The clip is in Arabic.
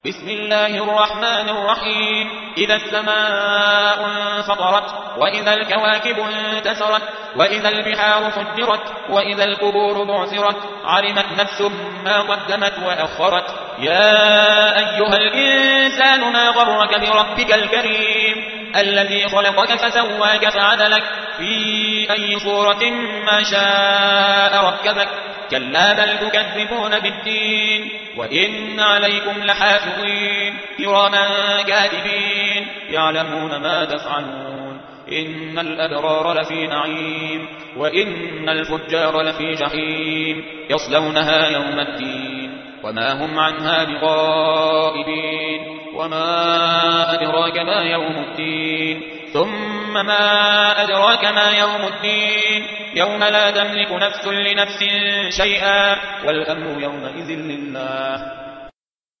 بسم الله الرحمن الرحيم. إذا السماء انفطرت وإذا الكواكب انتثرت وإذا البحار فجرت وإذا القبور بعثرت علمت نفس ما قدمت وأخرت. يا أيها الإنسان ما غرك بربك الكريم الذي خلقك فسواك فعدلك في أي صورة ما شاء ركبك. كلا بل تكذبون بالدين وإن عليكم لحافظين كراما كاتبين يعلمون ما تفعلون. إن الأبرار لفي نعيم وإن الفجار لفي جحيم يصلونها يوم الدين وما هم عنها بغائبين. وما أدراك ما يوم الدين ثم ما أدراك ما يوم الدين يوم لا تملك نفس لنفس شيئا والأمر يومئذ لله.